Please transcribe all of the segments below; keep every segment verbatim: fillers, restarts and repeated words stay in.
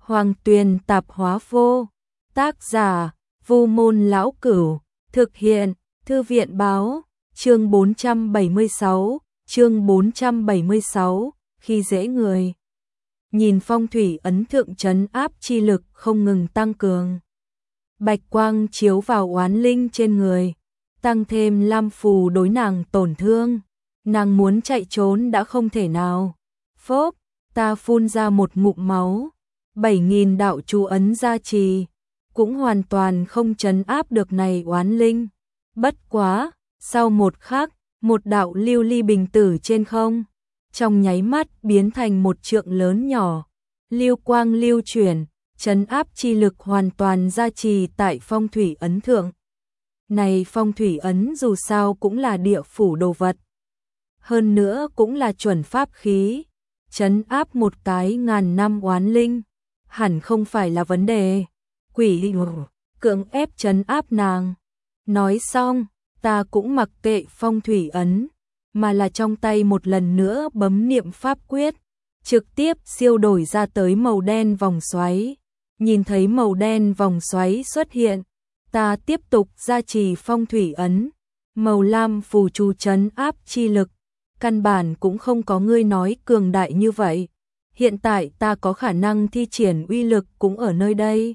Hoàng Tuyền Tạp Hóa Vô. Tác giả: Vu Môn Lão Cửu. Thực hiện: Thư viện Báo. Chương bốn trăm bảy mươi sáu. Chương bốn trăm bảy mươi sáu. Khi dễ người. Nhìn phong thủy ấn thượng trấn áp chi lực không ngừng tăng cường. Bạch quang chiếu vào oán linh trên người, tăng thêm lam phù đối nàng tổn thương. Nàng muốn chạy trốn đã không thể nào. Phốp, ta phun ra một ngụm máu. Bảy nghìn đạo chú ấn gia trì, cũng hoàn toàn không trấn áp được này oán linh. Bất quá, sau một khắc, một đạo lưu ly bình tử trên không, trong nháy mắt biến thành một trượng lớn nhỏ. Lưu quang lưu chuyển, trấn áp chi lực hoàn toàn gia trì tại phong thủy ấn thượng. Này phong thủy ấn dù sao cũng là địa phủ đồ vật, hơn nữa cũng là chuẩn pháp khí, trấn áp một cái ngàn năm oán linh, hẳn không phải là vấn đề. Quỷ cưỡng ép trấn áp nàng. Nói xong, ta cũng mặc kệ phong thủy ấn, mà là trong tay một lần nữa bấm niệm pháp quyết, trực tiếp siêu đổi ra tới màu đen vòng xoáy. Nhìn thấy màu đen vòng xoáy xuất hiện, ta tiếp tục gia trì phong thủy ấn, màu lam phù chú trấn áp chi lực, căn bản cũng không có ngươi nói cường đại như vậy. Hiện tại ta có khả năng thi triển uy lực cũng ở nơi đây.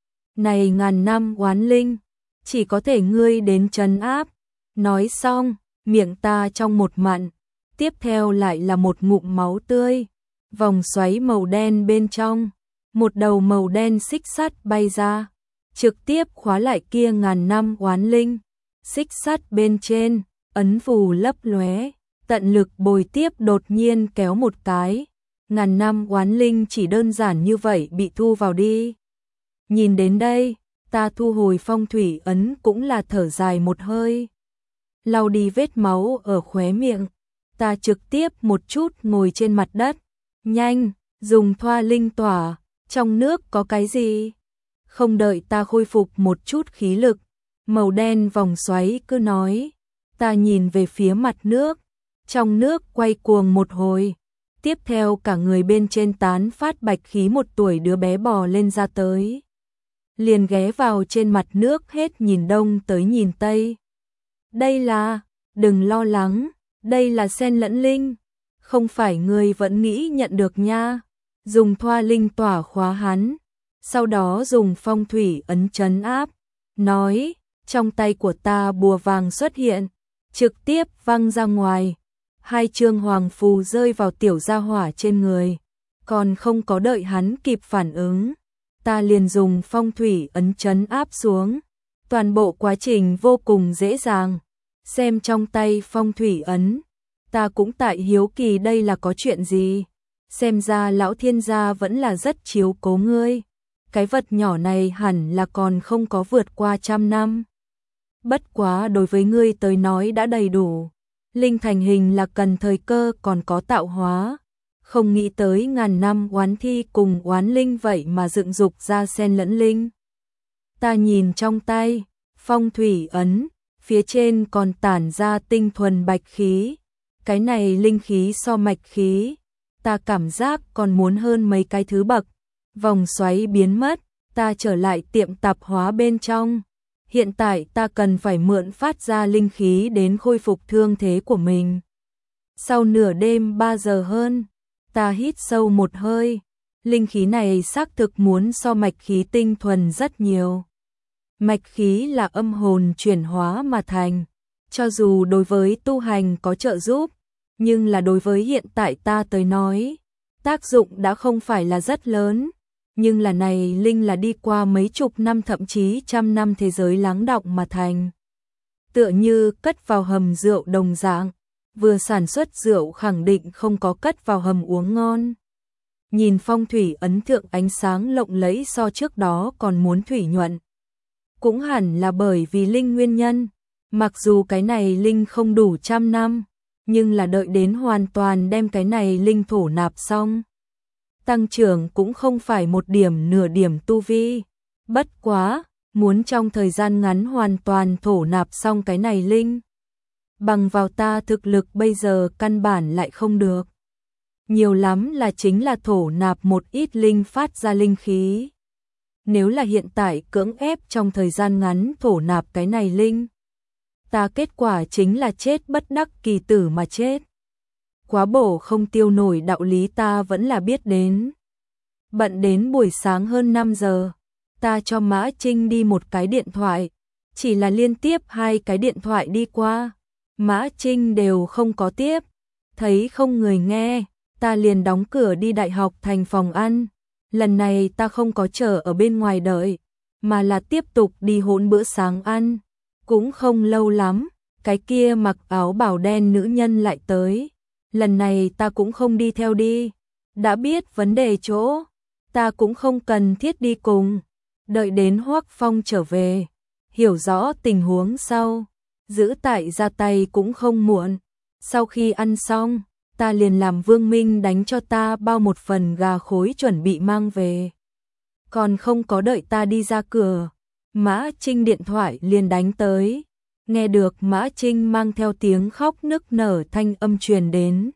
Này ngàn năm oán linh, chỉ có thể ngươi đến trấn áp. Nói xong, miệng ta trong một mặn, tiếp theo lại là một ngụm máu tươi. Vòng xoáy màu đen bên trong, một đầu màu đen xích sắt bay ra, trực tiếp khóa lại kia ngàn năm oán linh. Xích sắt bên trên, ấn phù lấp lóe, tận lực bồi tiếp đột nhiên kéo một cái. Ngàn năm oán linh chỉ đơn giản như vậy bị thu vào đi. Nhìn đến đây, ta thu hồi phong thủy ấn cũng là thở dài một hơi. Lau đi vết máu ở khóe miệng, ta trực tiếp một chút ngồi trên mặt đất. Nhanh, dùng thoa linh tỏa, trong nước có cái gì? Không đợi ta khôi phục một chút khí lực, màu đen vòng xoáy cứ nói. Ta nhìn về phía mặt nước, trong nước quay cuồng một hồi. Tiếp theo cả người bên trên tán phát bạch khí, một tuổi đứa bé bò lên ra tới. Liền ghé vào trên mặt nước hết nhìn đông tới nhìn tây. Đây là, đừng lo lắng, đây là sen lẫn linh. Không phải ngươi vẫn nghĩ nhận được nha. Dùng thoa linh tỏa khóa hắn, sau đó dùng phong thủy ấn trấn áp. Nói, trong tay của ta bùa vàng xuất hiện, trực tiếp văng ra ngoài. Hai chương hoàng phù rơi vào tiểu gia hỏa trên người, còn không có đợi hắn kịp phản ứng, ta liền dùng phong thủy ấn trấn áp xuống. Toàn bộ quá trình vô cùng dễ dàng. Xem trong tay phong thủy ấn, ta cũng tại hiếu kỳ đây là có chuyện gì. Xem ra lão thiên gia vẫn là rất chiếu cố ngươi. Cái vật nhỏ này hẳn là còn không có vượt qua trăm năm. Bất quá đối với ngươi tới nói đã đầy đủ. Linh thành hình là cần thời cơ còn có tạo hóa. Không nghĩ tới ngàn năm oán thi cùng oán linh vậy mà dựng dục ra sen lẫn linh. Ta nhìn trong tay, phong thủy ấn, phía trên còn tản ra tinh thuần bạch khí. Cái này linh khí so mạch khí, ta cảm giác còn muốn hơn mấy cái thứ bậc. Vòng xoáy biến mất, ta trở lại tiệm tạp hóa bên trong. Hiện tại ta cần phải mượn phát ra linh khí đến khôi phục thương thế của mình. Sau nửa đêm ba giờ hơn, ta hít sâu một hơi. Linh khí này xác thực muốn so mạch khí tinh thuần rất nhiều. Mạch khí là âm hồn chuyển hóa mà thành, cho dù đối với tu hành có trợ giúp, nhưng là đối với hiện tại ta tới nói, tác dụng đã không phải là rất lớn. Nhưng là này linh là đi qua mấy chục năm thậm chí trăm năm thế giới lắng đọng mà thành. Tựa như cất vào hầm rượu đồng dạng, vừa sản xuất rượu khẳng định không có cất vào hầm uống ngon. Nhìn phong thủy ấn thượng ánh sáng lộng lẫy so trước đó còn muốn thủy nhuận. Cũng hẳn là bởi vì linh nguyên nhân, mặc dù cái này linh không đủ trăm năm, nhưng là đợi đến hoàn toàn đem cái này linh thổ nạp xong. Tăng trưởng cũng không phải một điểm nửa điểm tu vi. Bất quá, muốn trong thời gian ngắn hoàn toàn thổ nạp xong cái này linh. Bằng vào ta thực lực bây giờ căn bản lại không được. nhiều lắm là chính là thổ nạp một ít linh phát ra linh khí. Nếu là hiện tại cưỡng ép trong thời gian ngắn thổ nạp cái này linh, ta kết quả chính là chết bất đắc kỳ tử mà chết. Quá bổ không tiêu nổi đạo lý ta vẫn là biết đến. Bận đến buổi sáng hơn năm giờ, ta cho Mã Trinh đi một cái điện thoại, chỉ là liên tiếp hai cái điện thoại đi qua, Mã Trinh đều không có tiếp, thấy không người nghe, ta liền đóng cửa đi đại học thành phòng ăn. Lần này ta không có chờ ở bên ngoài đợi, mà là tiếp tục đi hỗn bữa sáng ăn. Cũng không lâu lắm, cái kia mặc áo bảo đen nữ nhân lại tới. Lần này ta cũng không đi theo đi, đã biết vấn đề chỗ, ta cũng không cần thiết đi cùng. Đợi đến Hoắc Phong trở về, hiểu rõ tình huống sau, giữ tại ra tay cũng không muộn. Sau khi ăn xong, ta liền làm Vương Minh đánh cho ta bao một phần gà khối chuẩn bị mang về. Còn không có đợi ta đi ra cửa, Mã Trinh điện thoại liền đánh tới. Nghe được Mã Trinh mang theo tiếng khóc nức nở thanh âm truyền đến.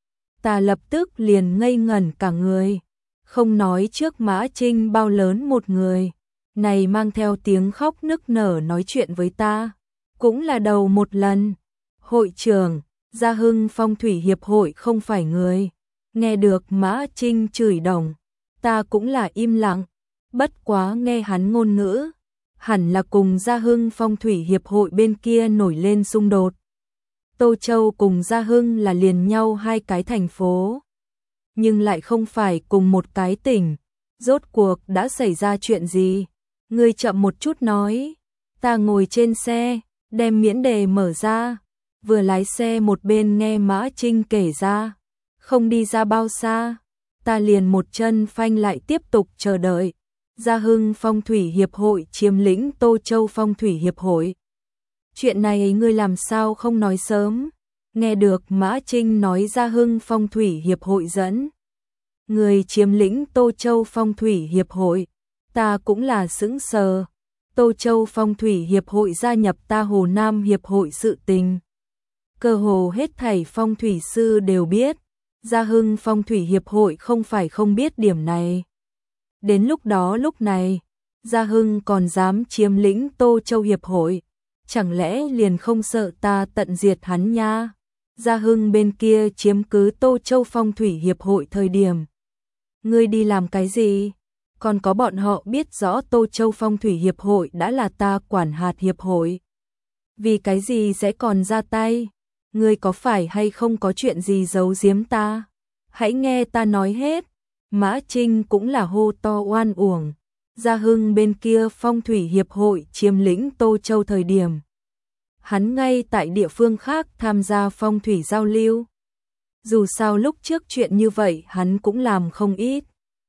Ta lập tức liền ngây ngẩn cả người. Không nói trước Mã Trinh bao lớn một người, này mang theo tiếng khóc nức nở nói chuyện với ta. Cũng là đầu một lần. Hội trưởng, Gia Hưng Phong thủy hiệp hội không phải người. Nghe được Mã Trinh chửi đồng, ta cũng là im lặng. Bất quá nghe hắn ngôn ngữ, hẳn là cùng Gia Hưng Phong thủy hiệp hội bên kia nổi lên xung đột. Tô Châu cùng Gia Hưng là liền nhau hai cái thành phố, nhưng lại không phải cùng một cái tỉnh. Rốt cuộc đã xảy ra chuyện gì? Ngươi chậm một chút nói. Ta ngồi trên xe, đem miễn đề mở ra, vừa lái xe một bên nghe Mã Trinh kể ra. Không đi ra bao xa, ta liền một chân phanh lại tiếp tục chờ đợi. Gia Hưng Phong thủy hiệp hội chiếm lĩnh Tô Châu Phong thủy hiệp hội. Chuyện này ngươi làm sao không nói sớm? Nghe được Mã Trinh nói Gia Hưng Phong thủy hiệp hội dẫn người chiếm lĩnh Tô Châu Phong thủy hiệp hội, ta cũng là sững sờ. Tô Châu Phong thủy hiệp hội gia nhập ta Hồ Nam hiệp hội sự tình, cơ hồ hết thảy phong thủy sư đều biết. Gia Hưng Phong thủy hiệp hội không phải không biết điểm này. Đến lúc đó lúc này, Gia Hưng còn dám chiếm lĩnh Tô Châu hiệp hội, chẳng lẽ liền không sợ ta tận diệt hắn nha? Gia Hưng bên kia chiếm cứ Tô Châu Phong thủy hiệp hội thời điểm, ngươi đi làm cái gì? Còn có bọn họ biết rõ Tô Châu Phong thủy hiệp hội đã là ta quản hạt hiệp hội, vì cái gì sẽ còn ra tay? Ngươi có phải hay không có chuyện gì giấu giếm ta? Hãy nghe ta nói hết. Mã Trinh cũng là hô to oan uổng. Gia Hưng bên kia Phong thủy hiệp hội chiếm lĩnh Tô Châu thời điểm, hắn ngay tại địa phương khác tham gia phong thủy giao lưu. Dù sao lúc trước chuyện như vậy hắn cũng làm không ít.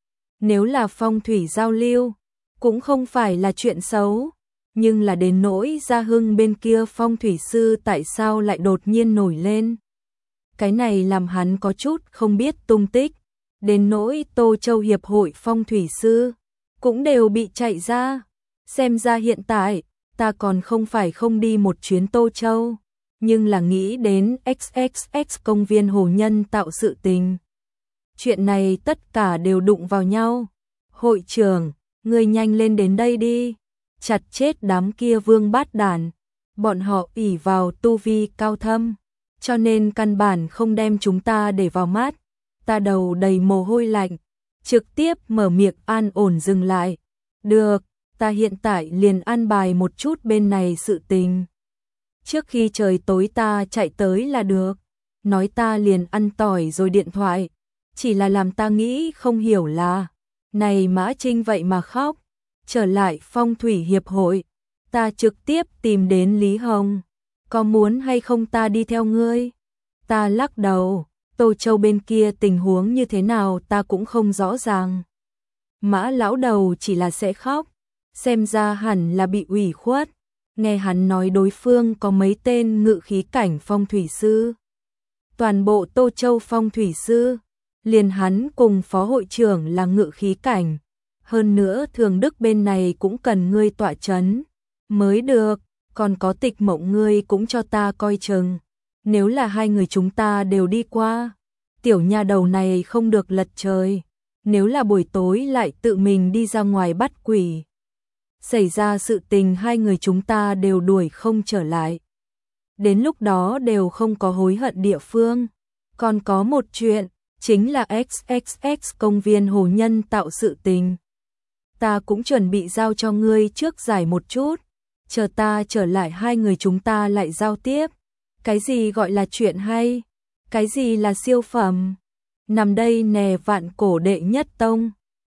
Nếu là phong thủy giao lưu, cũng không phải là chuyện xấu. Nhưng là đến nỗi Gia Hưng bên kia phong thủy sư tại sao lại đột nhiên nổi lên. Cái này làm hắn có chút không biết tung tích. Đến nỗi Tô Châu hiệp hội phong thủy sư cũng đều bị chạy ra. Xem ra hiện tại ta còn không phải không đi một chuyến Tô Châu, nhưng là nghĩ đến ích ích ích công viên hồ nhân tạo sự tình. Chuyện này tất cả đều đụng vào nhau. Hội trưởng, ngươi nhanh lên đến đây đi. Chặt chết đám kia vương bát đàn. Bọn họ ỷ vào tu vi cao thâm, cho nên căn bản không đem chúng ta để vào mắt. Ta đầu đầy mồ hôi lạnh, trực tiếp mở miệng an ổn dừng lại. Được, ta hiện tại liền an bài một chút bên này sự tình. Trước khi trời tối ta chạy tới là được. Nói ta liền ăn tỏi rồi điện thoại. Chỉ là làm ta nghĩ không hiểu là, này Mã Trinh vậy mà khóc. Trở lại phong thủy hiệp hội, ta trực tiếp tìm đến Lý Hồng. Có muốn hay không ta đi theo ngươi? Ta lắc đầu. Tô Châu bên kia tình huống như thế nào ta cũng không rõ ràng. Mã lão đầu chỉ là sẽ khóc, xem ra hẳn là bị ủy khuất. Nghe hắn nói đối phương có mấy tên ngự khí cảnh phong thủy sư. Toàn bộ Tô Châu phong thủy sư, liền hắn cùng phó hội trưởng là ngự khí cảnh. Hơn nữa Thường Đức bên này cũng cần ngươi tọa chấn mới được, còn có Tịch Mộng ngươi cũng cho ta coi chừng. Nếu là hai người chúng ta đều đi qua, tiểu nha đầu này không được lật trời, nếu là buổi tối lại tự mình đi ra ngoài bắt quỷ. Xảy ra sự tình hai người chúng ta đều đuổi không trở lại. Đến lúc đó đều không có hối hận địa phương. Còn có một chuyện, chính là ích ích ích công viên hồ nhân tạo sự tình. Ta cũng chuẩn bị giao cho ngươi trước giải một chút, chờ ta trở lại hai người chúng ta lại giao tiếp. Cái gì gọi là chuyện hay? Cái gì là siêu phẩm? Nằm đây nè vạn cổ đệ nhất tông.